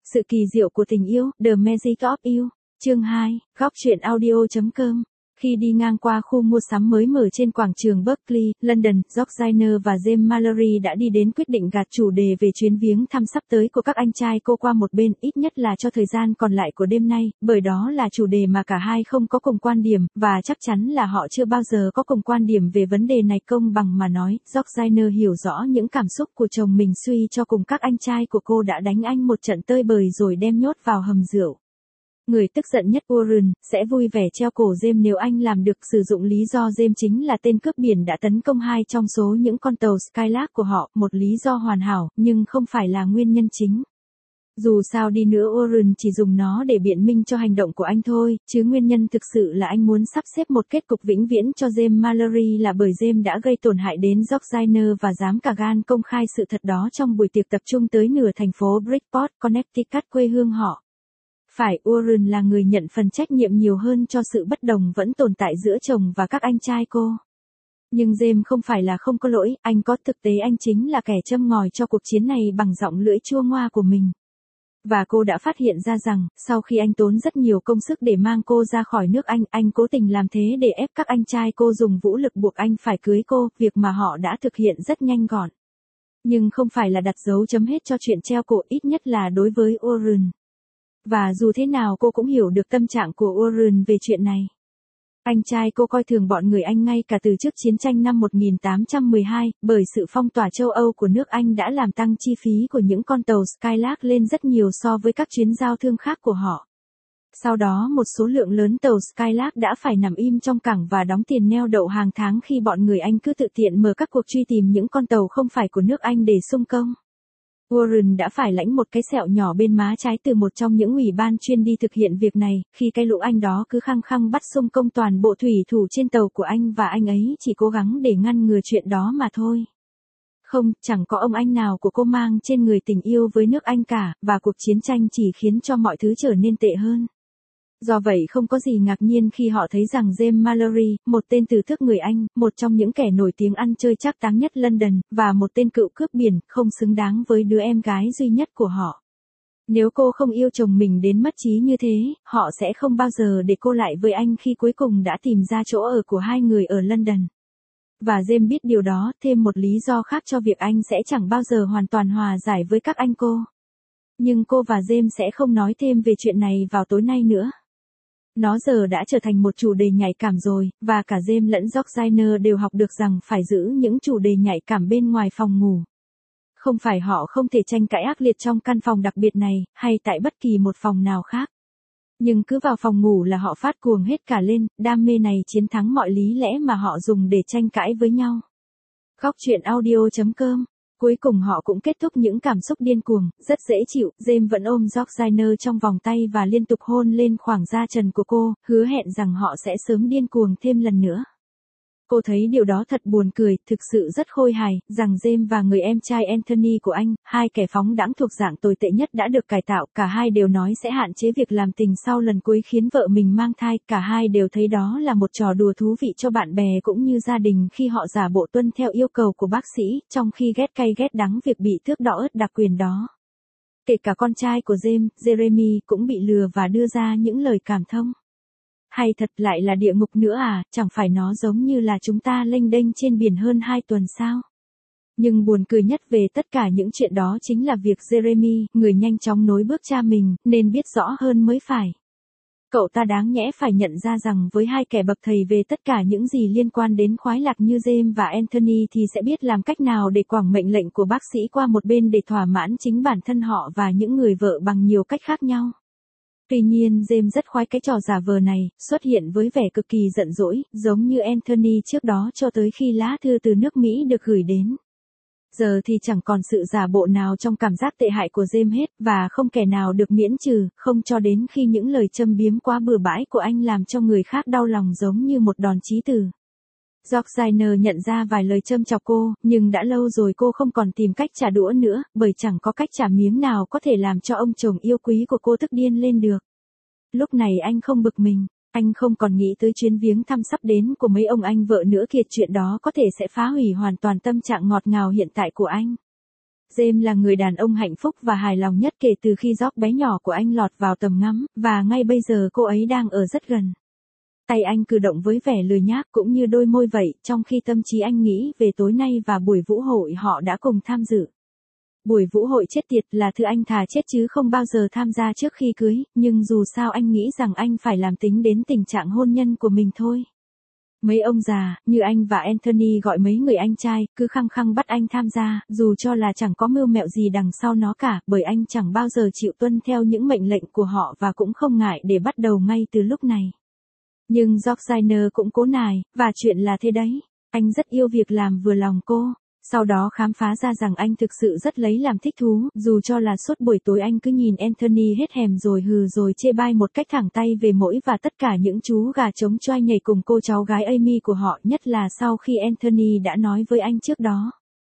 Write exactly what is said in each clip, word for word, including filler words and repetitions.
Sự kỳ diệu của tình yêu, The Magic of You, chương hai, góc truyện audio.com. Khi đi ngang qua khu mua sắm mới mở trên quảng trường Berkeley, London, George Zyner và James Mallory đã đi đến quyết định gạt chủ đề về chuyến viếng thăm sắp tới của các anh trai cô qua một bên, ít nhất là cho thời gian còn lại của đêm nay, bởi đó là chủ đề mà cả hai không có cùng quan điểm, và chắc chắn là họ chưa bao giờ có cùng quan điểm về vấn đề này. Công bằng mà nói, George Zyner hiểu rõ những cảm xúc của chồng mình suy cho cùng các anh trai của cô đã đánh anh một trận tơi bời rồi đem nhốt vào hầm rượu. Người tức giận nhất Warren sẽ vui vẻ treo cổ James nếu anh làm được, sử dụng lý do James chính là tên cướp biển đã tấn công hai trong số những con tàu Skylark của họ, một lý do hoàn hảo, nhưng không phải là nguyên nhân chính. Dù sao đi nữa Warren chỉ dùng nó để biện minh cho hành động của anh thôi, chứ nguyên nhân thực sự là anh muốn sắp xếp một kết cục vĩnh viễn cho James Mallory là bởi James đã gây tổn hại đến George Zyner và dám cả gan công khai sự thật đó trong buổi tiệc tập trung tới nửa thành phố Bridgeport, Connecticut, quê hương họ. Phải, Warren là người nhận phần trách nhiệm nhiều hơn cho sự bất đồng vẫn tồn tại giữa chồng và các anh trai cô. Nhưng James không phải là không có lỗi, anh có, thực tế anh chính là kẻ châm ngòi cho cuộc chiến này bằng giọng lưỡi chua ngoa của mình. Và cô đã phát hiện ra rằng, sau khi anh tốn rất nhiều công sức để mang cô ra khỏi nước Anh, anh cố tình làm thế để ép các anh trai cô dùng vũ lực buộc anh phải cưới cô, việc mà họ đã thực hiện rất nhanh gọn. Nhưng không phải là đặt dấu chấm hết cho chuyện treo cổ, ít nhất là đối với Warren. Và dù thế nào cô cũng hiểu được tâm trạng của Warren về chuyện này. Anh trai cô coi thường bọn người Anh ngay cả từ trước chiến tranh năm một nghìn tám trăm mười hai, bởi sự phong tỏa châu Âu của nước Anh đã làm tăng chi phí của những con tàu Skylark lên rất nhiều so với các chuyến giao thương khác của họ. Sau đó một số lượng lớn tàu Skylark đã phải nằm im trong cảng và đóng tiền neo đậu hàng tháng khi bọn người Anh cứ tự tiện mở các cuộc truy tìm những con tàu không phải của nước Anh để xung công. Warren đã phải lãnh một cái sẹo nhỏ bên má trái từ một trong những ủy ban chuyên đi thực hiện việc này, khi cái lũ Anh đó cứ khăng khăng bắt xung công toàn bộ thủy thủ trên tàu của anh và anh ấy chỉ cố gắng để ngăn ngừa chuyện đó mà thôi. Không, chẳng có ông anh nào của cô mang trên người tình yêu với nước Anh cả, và cuộc chiến tranh chỉ khiến cho mọi thứ trở nên tệ hơn. Do vậy không có gì ngạc nhiên khi họ thấy rằng James Mallory, một tên từ thức người Anh, một trong những kẻ nổi tiếng ăn chơi trác táng nhất London, và một tên cựu cướp biển, không xứng đáng với đứa em gái duy nhất của họ. Nếu cô không yêu chồng mình đến mất trí như thế, họ sẽ không bao giờ để cô lại với anh khi cuối cùng đã tìm ra chỗ ở của hai người ở London. Và James biết điều đó, thêm một lý do khác cho việc anh sẽ chẳng bao giờ hoàn toàn hòa giải với các anh cô. Nhưng cô và James sẽ không nói thêm về chuyện này vào tối nay nữa. Nó giờ đã trở thành một chủ đề nhạy cảm rồi, và cả James lẫn George Zyner đều học được rằng phải giữ những chủ đề nhạy cảm bên ngoài phòng ngủ. Không phải họ không thể tranh cãi ác liệt trong căn phòng đặc biệt này, hay tại bất kỳ một phòng nào khác. Nhưng cứ vào phòng ngủ là họ phát cuồng hết cả lên, đam mê này chiến thắng mọi lý lẽ mà họ dùng để tranh cãi với nhau. Góc truyện audio.com. Cuối cùng họ cũng kết thúc những cảm xúc điên cuồng, rất dễ chịu, James vẫn ôm George Zyner trong vòng tay và liên tục hôn lên khoảng da trần của cô, hứa hẹn rằng họ sẽ sớm điên cuồng thêm lần nữa. Cô thấy điều đó thật buồn cười, thực sự rất khôi hài, rằng James và người em trai Anthony của anh, hai kẻ phóng đãng thuộc dạng tồi tệ nhất đã được cải tạo, cả hai đều nói sẽ hạn chế việc làm tình sau lần cuối khiến vợ mình mang thai, cả hai đều thấy đó là một trò đùa thú vị cho bạn bè cũng như gia đình khi họ giả bộ tuân theo yêu cầu của bác sĩ, trong khi ghét cay ghét đắng việc bị thước đo ớt đặc quyền đó. Kể cả con trai của James, Jeremy, cũng bị lừa và đưa ra những lời cảm thông. Hay thật, lại là địa ngục nữa à, chẳng phải nó giống như là chúng ta lênh đênh trên biển hơn hai tuần sao? Nhưng buồn cười nhất về tất cả những chuyện đó chính là việc Jeremy, người nhanh chóng nối bước cha mình, nên biết rõ hơn mới phải. Cậu ta đáng nhẽ phải nhận ra rằng với hai kẻ bậc thầy về tất cả những gì liên quan đến khoái lạc như James và Anthony thì sẽ biết làm cách nào để quẳng mệnh lệnh của bác sĩ qua một bên để thỏa mãn chính bản thân họ và những người vợ bằng nhiều cách khác nhau. Tuy nhiên James rất khoái cái trò giả vờ này, xuất hiện với vẻ cực kỳ giận dỗi, giống như Anthony trước đó cho tới khi lá thư từ nước Mỹ được gửi đến. Giờ thì chẳng còn sự giả bộ nào trong cảm giác tệ hại của James hết, và không kẻ nào được miễn trừ, không cho đến khi những lời châm biếm quá bừa bãi của anh làm cho người khác đau lòng giống như một đòn chí tử. George Zyner nhận ra vài lời châm chọc cô, nhưng đã lâu rồi cô không còn tìm cách trả đũa nữa, bởi chẳng có cách trả miếng nào có thể làm cho ông chồng yêu quý của cô tức điên lên được. Lúc này anh không bực mình, anh không còn nghĩ tới chuyến viếng thăm sắp đến của mấy ông anh vợ nữa kìa, chuyện đó có thể sẽ phá hủy hoàn toàn tâm trạng ngọt ngào hiện tại của anh. James là người đàn ông hạnh phúc và hài lòng nhất kể từ khi George bé nhỏ của anh lọt vào tầm ngắm, và ngay bây giờ cô ấy đang ở rất gần. Tay anh cử động với vẻ lười nhác cũng như đôi môi vậy, trong khi tâm trí anh nghĩ về tối nay và buổi vũ hội họ đã cùng tham dự. Buổi vũ hội chết tiệt là thứ anh thà chết chứ không bao giờ tham gia trước khi cưới, nhưng dù sao anh nghĩ rằng anh phải làm tính đến tình trạng hôn nhân của mình thôi. Mấy ông già, như anh và Anthony gọi mấy người anh trai, cứ khăng khăng bắt anh tham gia, dù cho là chẳng có mưu mẹo gì đằng sau nó cả, bởi anh chẳng bao giờ chịu tuân theo những mệnh lệnh của họ và cũng không ngại để bắt đầu ngay từ lúc này. Nhưng George Zainer cũng cố nài, và chuyện là thế đấy, anh rất yêu việc làm vừa lòng cô. Sau đó khám phá ra rằng anh thực sự rất lấy làm thích thú, dù cho là suốt buổi tối anh cứ nhìn Anthony hết hèm rồi hừ rồi chê bai một cách thẳng tay về mỗi và tất cả những chú gà trống choai nhảy cùng cô cháu gái Amy của họ, nhất là sau khi Anthony đã nói với anh trước đó.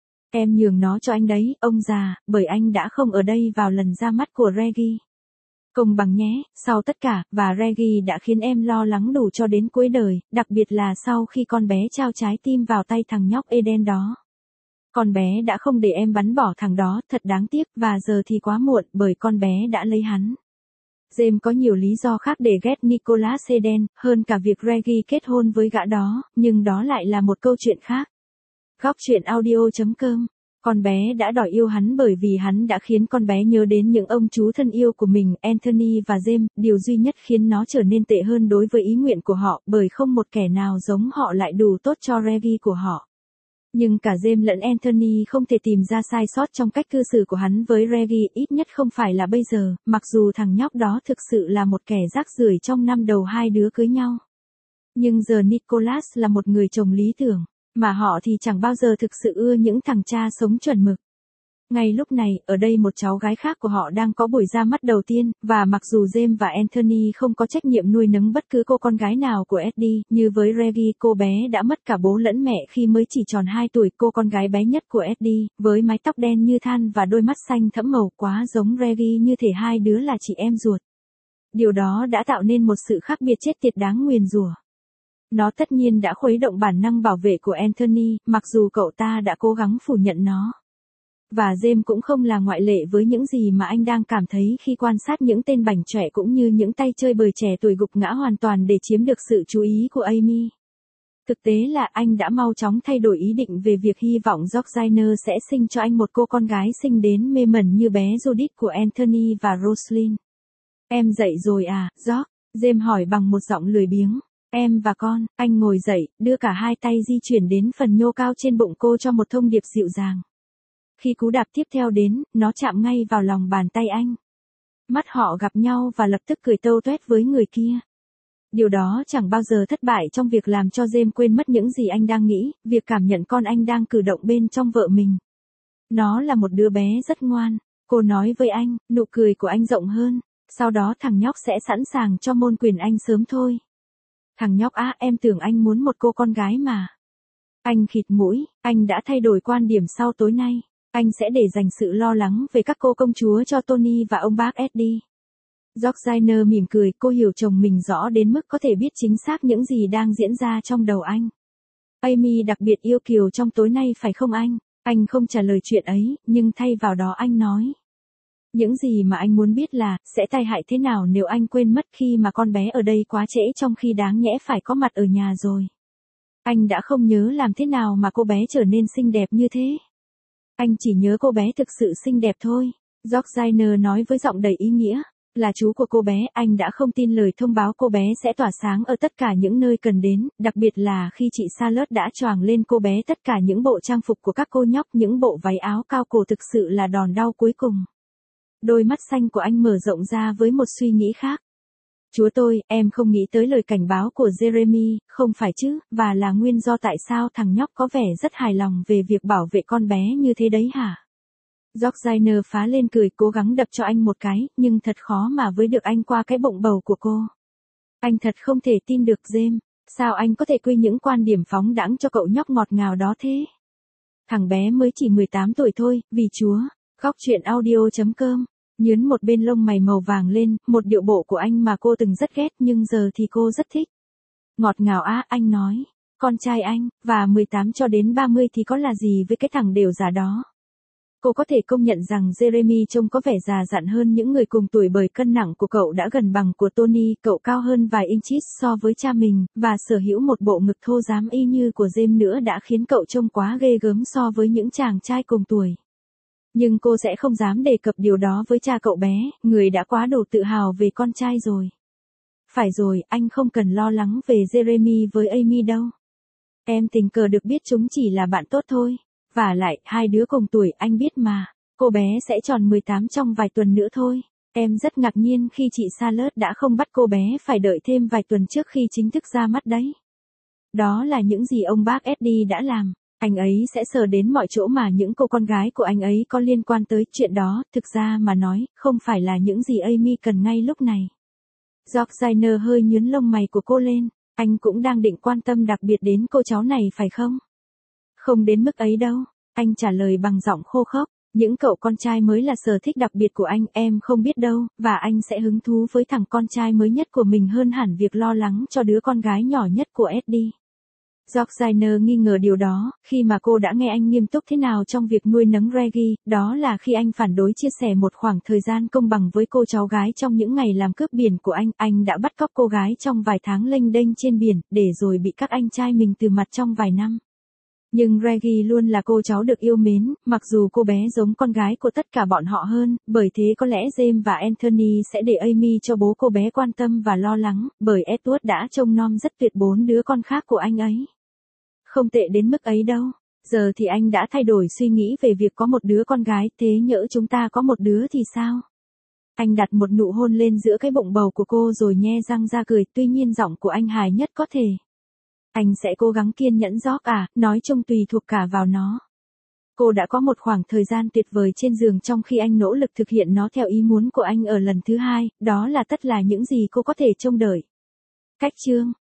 Em nhường nó cho anh đấy, ông già, bởi anh đã không ở đây vào lần ra mắt của Reggie. Công bằng nhé, sau tất cả, và Reggie đã khiến em lo lắng đủ cho đến cuối đời, đặc biệt là sau khi con bé trao trái tim vào tay thằng nhóc Eden đó. Con bé đã không để em bắn bỏ thằng đó, thật đáng tiếc, và giờ thì quá muộn, bởi con bé đã lấy hắn. James có nhiều lý do khác để ghét Nicholas Eden, hơn cả việc Reggie kết hôn với gã đó, nhưng đó lại là một câu chuyện khác. Góc truyện audio chấm com. Con bé đã đòi yêu hắn bởi vì hắn đã khiến con bé nhớ đến những ông chú thân yêu của mình, Anthony và James, điều duy nhất khiến nó trở nên tệ hơn đối với ý nguyện của họ, bởi không một kẻ nào giống họ lại đủ tốt cho Reggie của họ. Nhưng cả James lẫn Anthony không thể tìm ra sai sót trong cách cư xử của hắn với Reggie, ít nhất không phải là bây giờ, mặc dù thằng nhóc đó thực sự là một kẻ rác rưởi trong năm đầu hai đứa cưới nhau. Nhưng giờ Nicholas là một người chồng lý tưởng, mà họ thì chẳng bao giờ thực sự ưa những thằng cha sống chuẩn mực. Ngay lúc này, ở đây một cháu gái khác của họ đang có buổi ra mắt đầu tiên, và mặc dù James và Anthony không có trách nhiệm nuôi nấng bất cứ cô con gái nào của Eddie, như với Reggie, cô bé đã mất cả bố lẫn mẹ khi mới chỉ tròn hai tuổi, cô con gái bé nhất của Eddie, với mái tóc đen như than và đôi mắt xanh thẫm màu quá giống Reggie như thể hai đứa là chị em ruột. Điều đó đã tạo nên một sự khác biệt chết tiệt đáng nguyền rủa. Nó tất nhiên đã khuấy động bản năng bảo vệ của Anthony, mặc dù cậu ta đã cố gắng phủ nhận nó. Và James cũng không là ngoại lệ với những gì mà anh đang cảm thấy khi quan sát những tên bảnh chọe cũng như những tay chơi bời trẻ tuổi gục ngã hoàn toàn để chiếm được sự chú ý của Amy. Thực tế là anh đã mau chóng thay đổi ý định về việc hy vọng George Zainer sẽ sinh cho anh một cô con gái xinh đến mê mẩn như bé Judith của Anthony và Roslyn. Em dậy rồi à, George? James hỏi bằng một giọng lười biếng. Em và con, anh ngồi dậy, đưa cả hai tay di chuyển đến phần nhô cao trên bụng cô cho một thông điệp dịu dàng. Khi cú đạp tiếp theo đến, nó chạm ngay vào lòng bàn tay anh. Mắt họ gặp nhau và lập tức cười tâu tuét với người kia. Điều đó chẳng bao giờ thất bại trong việc làm cho James quên mất những gì anh đang nghĩ, việc cảm nhận con anh đang cử động bên trong vợ mình. Nó là một đứa bé rất ngoan, cô nói với anh, nụ cười của anh rộng hơn, sau đó thằng nhóc sẽ sẵn sàng cho môn quyền anh sớm thôi. Thằng nhóc á, em tưởng anh muốn một cô con gái mà. Anh khịt mũi, anh đã thay đổi quan điểm sau tối nay. Anh sẽ để dành sự lo lắng về các cô công chúa cho Tony và ông bác Eddie. George Zainer mỉm cười, cô hiểu chồng mình rõ đến mức có thể biết chính xác những gì đang diễn ra trong đầu anh. Amy đặc biệt yêu kiều trong tối nay phải không anh? Anh không trả lời chuyện ấy, nhưng thay vào đó anh nói. Những gì mà anh muốn biết là, sẽ tai hại thế nào nếu anh quên mất khi mà con bé ở đây quá trễ trong khi đáng nhẽ phải có mặt ở nhà rồi. Anh đã không nhớ làm thế nào mà cô bé trở nên xinh đẹp như thế. Anh chỉ nhớ cô bé thực sự xinh đẹp thôi. George Zainer nói với giọng đầy ý nghĩa. Là chú của cô bé, anh đã không tin lời thông báo cô bé sẽ tỏa sáng ở tất cả những nơi cần đến, đặc biệt là khi chị Charlotte đã choàng lên cô bé tất cả những bộ trang phục của các cô nhóc, những bộ váy áo cao cổ thực sự là đòn đau cuối cùng. Đôi mắt xanh của anh mở rộng ra với một suy nghĩ khác. Chúa tôi, em không nghĩ tới lời cảnh báo của Jeremy, không phải chứ, và là nguyên do tại sao thằng nhóc có vẻ rất hài lòng về việc bảo vệ con bé như thế đấy hả? George Zainer phá lên cười, cố gắng đập cho anh một cái, nhưng thật khó mà với được anh qua cái bụng bầu của cô. Anh thật không thể tin được James, sao anh có thể quy những quan điểm phóng đãng cho cậu nhóc ngọt ngào đó thế? Thằng bé mới chỉ mười tám tuổi thôi, vì Chúa. Góc truyện audio chấm com. Nhướn một bên lông mày màu vàng lên, một điệu bộ của anh mà cô từng rất ghét nhưng giờ thì cô rất thích. Ngọt ngào á, anh nói. Con trai anh, và mười tám cho đến ba mươi thì có là gì với cái thằng đều già đó. Cô có thể công nhận rằng Jeremy trông có vẻ già dặn hơn những người cùng tuổi bởi cân nặng của cậu đã gần bằng của Tony, cậu cao hơn vài inches so với cha mình, và sở hữu một bộ ngực thô rám y như của James nữa đã khiến cậu trông quá ghê gớm so với những chàng trai cùng tuổi. Nhưng cô sẽ không dám đề cập điều đó với cha cậu bé, người đã quá đủ tự hào về con trai rồi. Phải rồi, anh không cần lo lắng về Jeremy với Amy đâu. Em tình cờ được biết chúng chỉ là bạn tốt thôi. Vả lại, hai đứa cùng tuổi anh biết mà, cô bé sẽ tròn mười tám trong vài tuần nữa thôi. Em rất ngạc nhiên khi chị Charlotte đã không bắt cô bé phải đợi thêm vài tuần trước khi chính thức ra mắt đấy. Đó là những gì ông bác Eddie đã làm. Anh ấy sẽ sờ đến mọi chỗ mà những cô con gái của anh ấy có liên quan tới chuyện đó, thực ra mà nói, không phải là những gì Amy cần ngay lúc này. Georgina hơi nhướng lông mày của cô lên, anh cũng đang định quan tâm đặc biệt đến cô cháu này phải không? Không đến mức ấy đâu, anh trả lời bằng giọng khô khốc, những cậu con trai mới là sở thích đặc biệt của anh, em không biết đâu, và anh sẽ hứng thú với thằng con trai mới nhất của mình hơn hẳn việc lo lắng cho đứa con gái nhỏ nhất của Eddie. Georgina nghi ngờ điều đó, khi mà cô đã nghe anh nghiêm túc thế nào trong việc nuôi nấng Reggie, đó là khi anh phản đối chia sẻ một khoảng thời gian công bằng với cô cháu gái trong những ngày làm cướp biển của anh, anh đã bắt cóc cô gái trong vài tháng lênh đênh trên biển, để rồi bị các anh trai mình từ mặt trong vài năm. Nhưng Reggie luôn là cô cháu được yêu mến, mặc dù cô bé giống con gái của tất cả bọn họ hơn, bởi thế có lẽ James và Anthony sẽ để Amy cho bố cô bé quan tâm và lo lắng, bởi Edward đã trông nom rất tuyệt bốn đứa con khác của anh ấy. Không tệ đến mức ấy đâu, giờ thì anh đã thay đổi suy nghĩ về việc có một đứa con gái, thế nhỡ chúng ta có một đứa thì sao? Anh đặt một nụ hôn lên giữa cái bụng bầu của cô rồi nhe răng ra cười, tuy nhiên giọng của anh hài nhất có thể. Anh sẽ cố gắng kiên nhẫn George à, nói chung tùy thuộc cả vào nó. Cô đã có một khoảng thời gian tuyệt vời trên giường trong khi anh nỗ lực thực hiện nó theo ý muốn của anh ở lần thứ hai, đó là tất là những gì cô có thể trông đợi. Cách chương